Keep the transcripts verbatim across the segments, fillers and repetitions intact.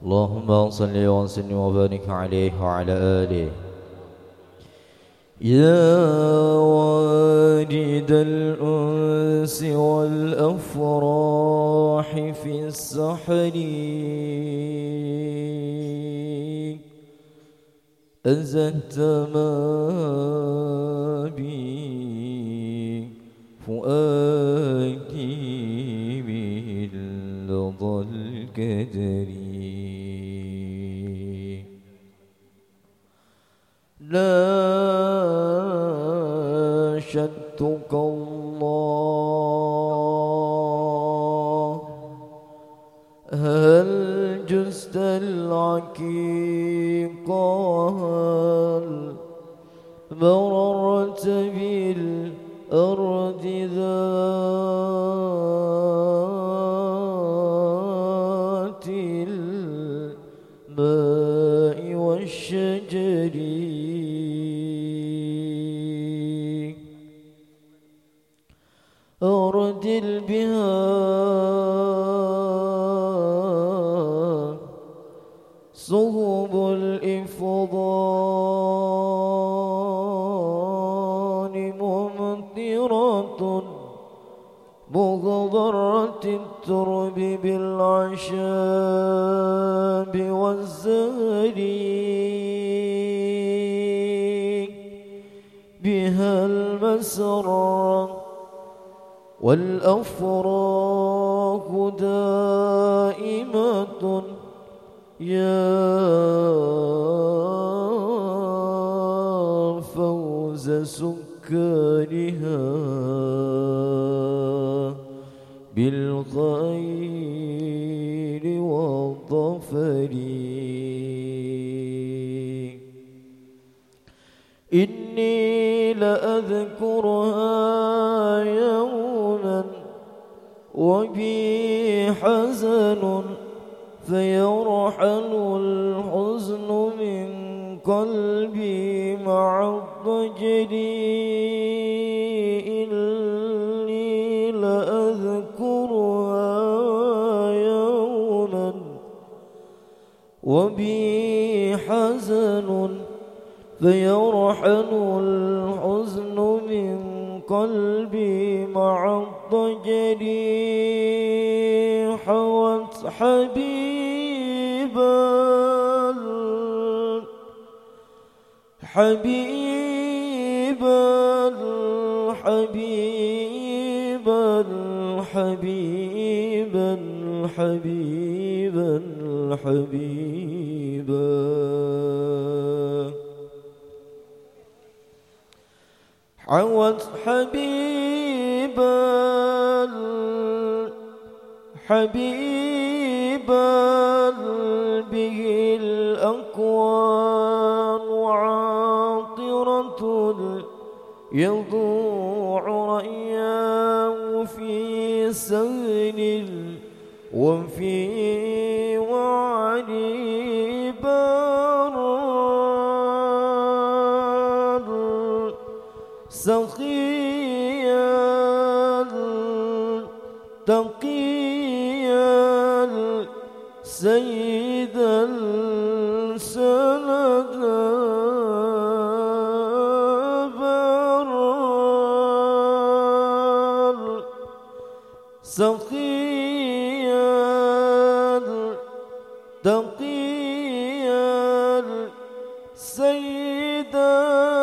اللهم صل وسلم وبارك عليه وعلى آله. يا وارد الأنس والأفراح في السحر أزدت ما بي فؤادي من لظى القدر ناشدتك الله هل جزت العقيق هل مررت بالأرض ذات الماء والشجر أردل بها صهب الإفضان ممطرة مغبرة الترب بالعشاب والزهر بها المسرى والأفراح دائمة يا فوز سكانها بالخير والظفر إني لأذكرها يوما وبي حزن فيرحل الحزن من قلبي مع الضجر إني لأذكرها يوما وبي حزن فيرحل الحزن من قلبي مع الضجر حوت حبيبا حبيبا حبيبا حبيبا حبيبا حبيبا عوت حبيبا حبيبا به الأكوان عاطرة يضوع رأياه في سهل وفي وعلي بار سخيا تقيا سيدا سندا برا سخيا تقيا سيدا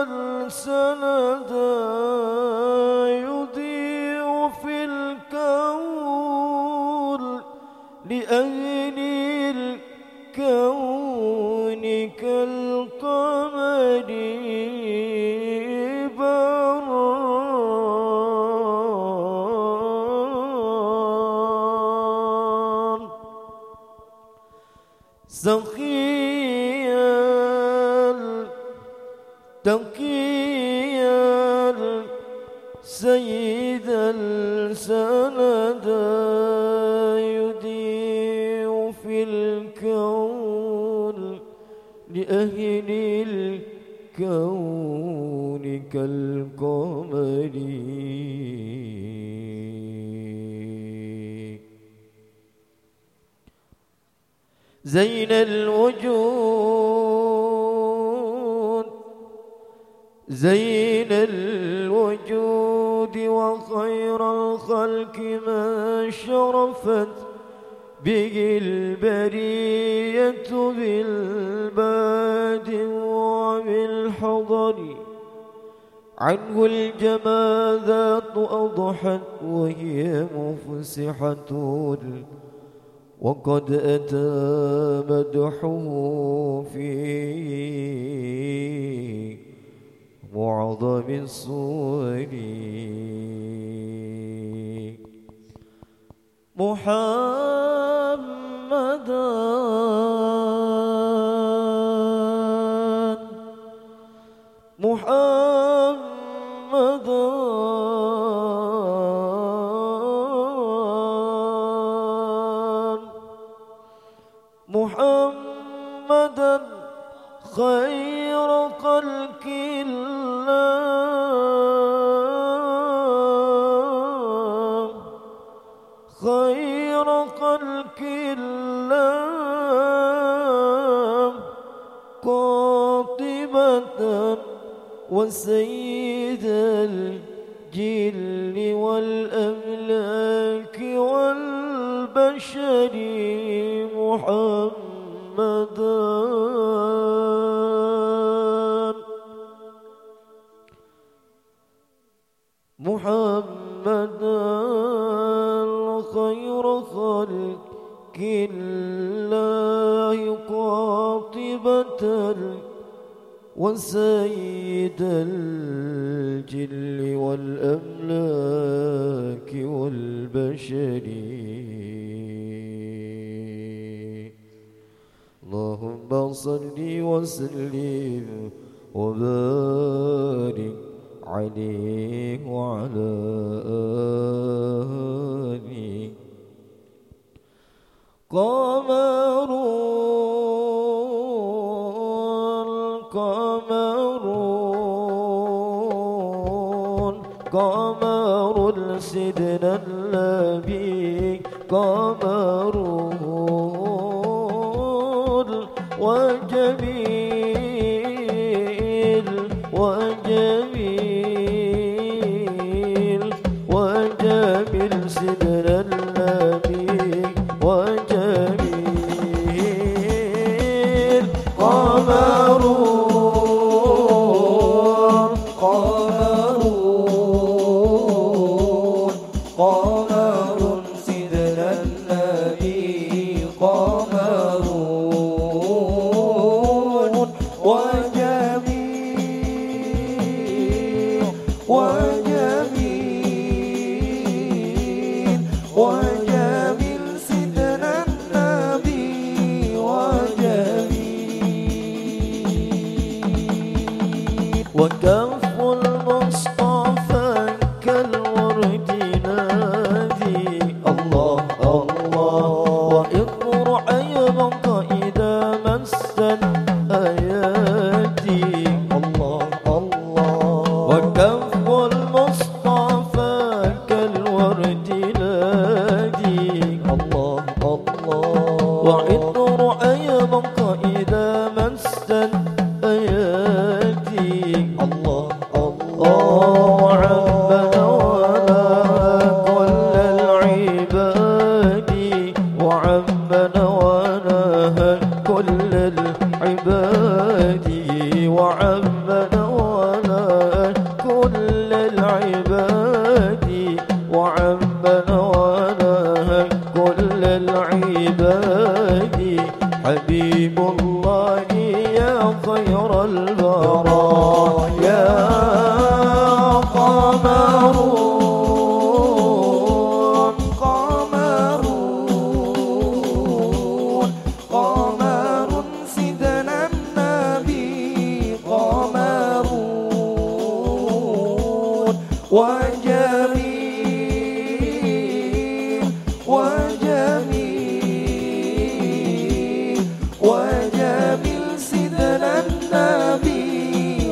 سندا يضيء في الكون لأهل الكون كالقمر بران سخيا تقيا سيدا سندا يضيء في الكون لأهل الكون كالقمر زين الوجود زين الوجود وخير الخلق ما شرفت به البرية بالباد وبالحضر عنه الجمادات أضحت وهي مفسحة وقد أتى مدحه في معظم الصور محمدا محمدا محمدا خير خلق الله خير خلق الله قاطبة وسيد الجن والأملاك والبشر محمدا محمدا خير خلق الله قاطبة وسيد الجن والأملاك والبشر اللهم صل وسلم وبارك عليه وعلى آله قمرون قمرون قمر سيدنا النبي قمرون وجميل وجميل وجميل سيدنا النبي وجميل قمرون قمرون قمر سيدنا النبي قمرون وجميل وجميل وجميل سيدنا النبي وجميل وكف المصطفى كالورد نادي الله الله واطرع يبقى إذا مس الآيات الله الله وكف المصطفى كالورد نادي الله الله واطرع يبقى إذا مس الآيات الله الله وعبنا ولا كل العباد وعبنا ونهى كل العباد وعبنا ونهى كل العباد وعبنا ونهى كل العباد حبيب الله يا خير البرايا قمرون قمرون قمر سيدنا النبي قمرون وجميل وجميل وجميل سيدنا النبي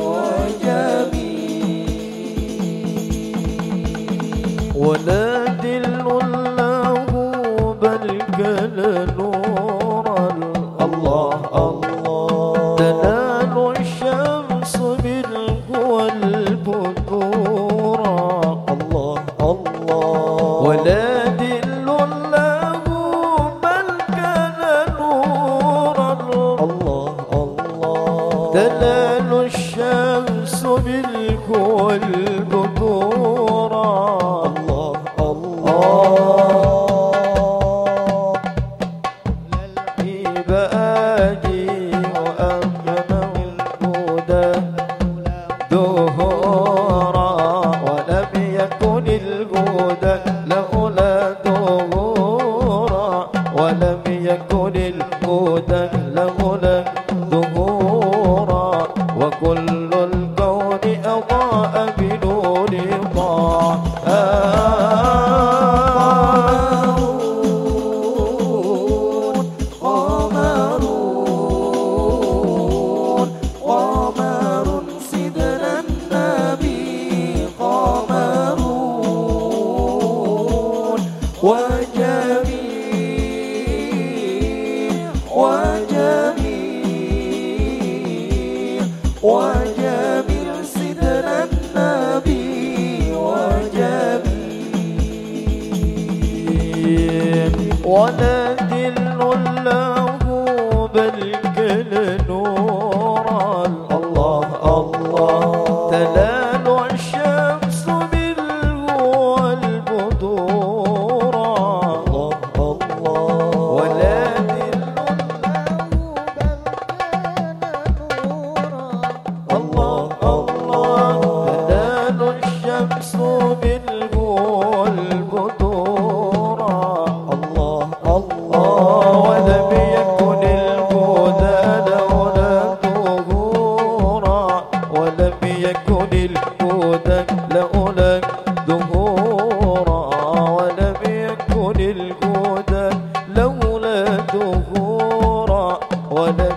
وجميل ولا دل له بل كان نور تلال الشمس بالكل بدورا الله الله للعبادي وأغنى الهدى دهورا ولم يكن الهدى لولا دهورا ولم يكن الهدى لولا دهورا وكل الكون أضاء بنور طه قمرون قمر سيدنا النبي قمرون وجميل وجميل وجميل سيدنا النبي وجميل ونادل له بل كل نورا الله الله تلال الشمس بالهوى البدورا الله الله ونادل الله الله تلال الشمس بالهوى البدورا الله الله ولم يكن الهدى لولا ظهورا ولم يكن الهدى لولا ظهورا ولم يكن الهدى لولا ظهورا ولم